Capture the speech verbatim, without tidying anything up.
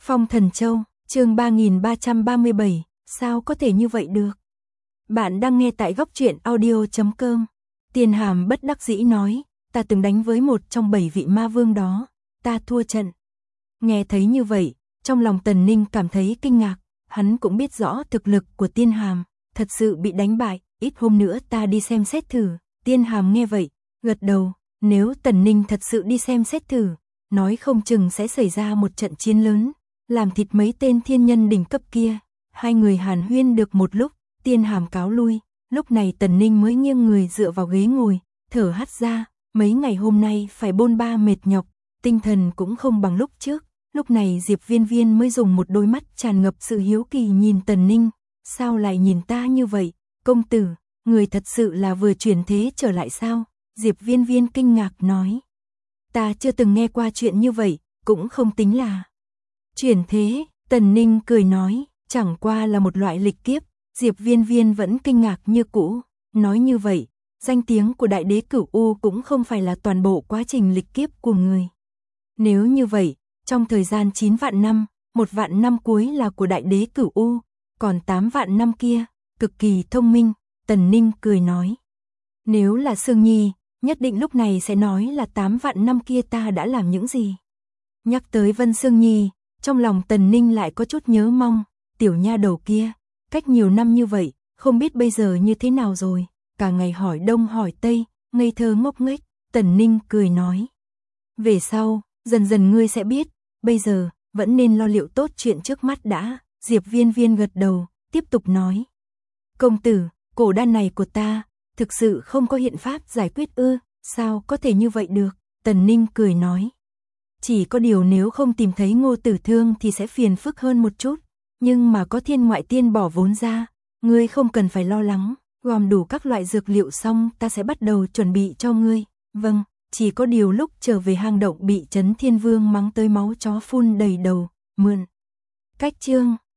Phong Thần Châu, chương ba nghìn ba trăm ba mươi bảy, sao có thể như vậy được? Bạn đang nghe tại góc truyện audio chấm com. Tiền Hàm bất đắc dĩ nói, ta từng đánh với một trong bảy vị ma vương đó, ta thua trận. Nghe thấy như vậy, trong lòng Tần Ninh cảm thấy kinh ngạc, hắn cũng biết rõ thực lực của Tiên Hàm, thật sự bị đánh bại, ít hôm nữa ta đi xem xét thử. Tiên Hàm nghe vậy, gật đầu, nếu Tần Ninh thật sự đi xem xét thử, nói không chừng sẽ xảy ra một trận chiến lớn, làm thịt mấy tên thiên nhân đỉnh cấp kia. Hai người hàn huyên được một lúc, Tiên Hàm cáo lui, lúc này Tần Ninh mới nghiêng người dựa vào ghế ngồi, thở hắt ra, mấy ngày hôm nay phải bôn ba mệt nhọc, tinh thần cũng không bằng lúc trước. Lúc này Diệp Viên Viên mới dùng một đôi mắt tràn ngập sự hiếu kỳ nhìn Tần Ninh, sao lại nhìn ta như vậy, công tử, người thật sự là vừa chuyển thế trở lại sao? Diệp Viên Viên kinh ngạc nói, ta chưa từng nghe qua chuyện như vậy, cũng không tính là chuyển thế. Tần Ninh cười nói, chẳng qua là một loại lịch kiếp. Diệp Viên Viên vẫn kinh ngạc như cũ, nói như vậy, danh tiếng của Đại Đế Cửu U cũng không phải là toàn bộ quá trình lịch kiếp của người. Nếu như vậy, trong thời gian chín vạn năm, một vạn năm cuối là của Đại Đế Cửu U, còn tám vạn năm kia, cực kỳ thông minh. Tần Ninh cười nói, nếu là Sương Nhi, nhất định lúc này sẽ nói là tám vạn năm kia ta đã làm những gì. Nhắc tới Vân Sương Nhi, trong lòng Tần Ninh lại có chút nhớ mong, tiểu nha đầu kia, cách nhiều năm như vậy, không biết bây giờ như thế nào rồi, cả ngày hỏi đông hỏi tây, ngây thơ ngốc nghếch. Tần Ninh cười nói, về sau, dần dần ngươi sẽ biết, bây giờ, vẫn nên lo liệu tốt chuyện trước mắt đã. Diệp Viên Viên gật đầu, tiếp tục nói, công tử, cổ đan này của ta, thực sự không có hiện pháp giải quyết ư? Sao có thể như vậy được? Tần Ninh cười nói, chỉ có điều nếu không tìm thấy Ngô Tử Thương thì sẽ phiền phức hơn một chút, nhưng mà có Thiên Ngoại Tiên bỏ vốn ra, ngươi không cần phải lo lắng, gom đủ các loại dược liệu xong ta sẽ bắt đầu chuẩn bị cho ngươi. Vâng, chỉ có điều lúc trở về hang động bị Trấn Thiên Vương mắng tới máu chó phun đầy đầu, mượn cách chương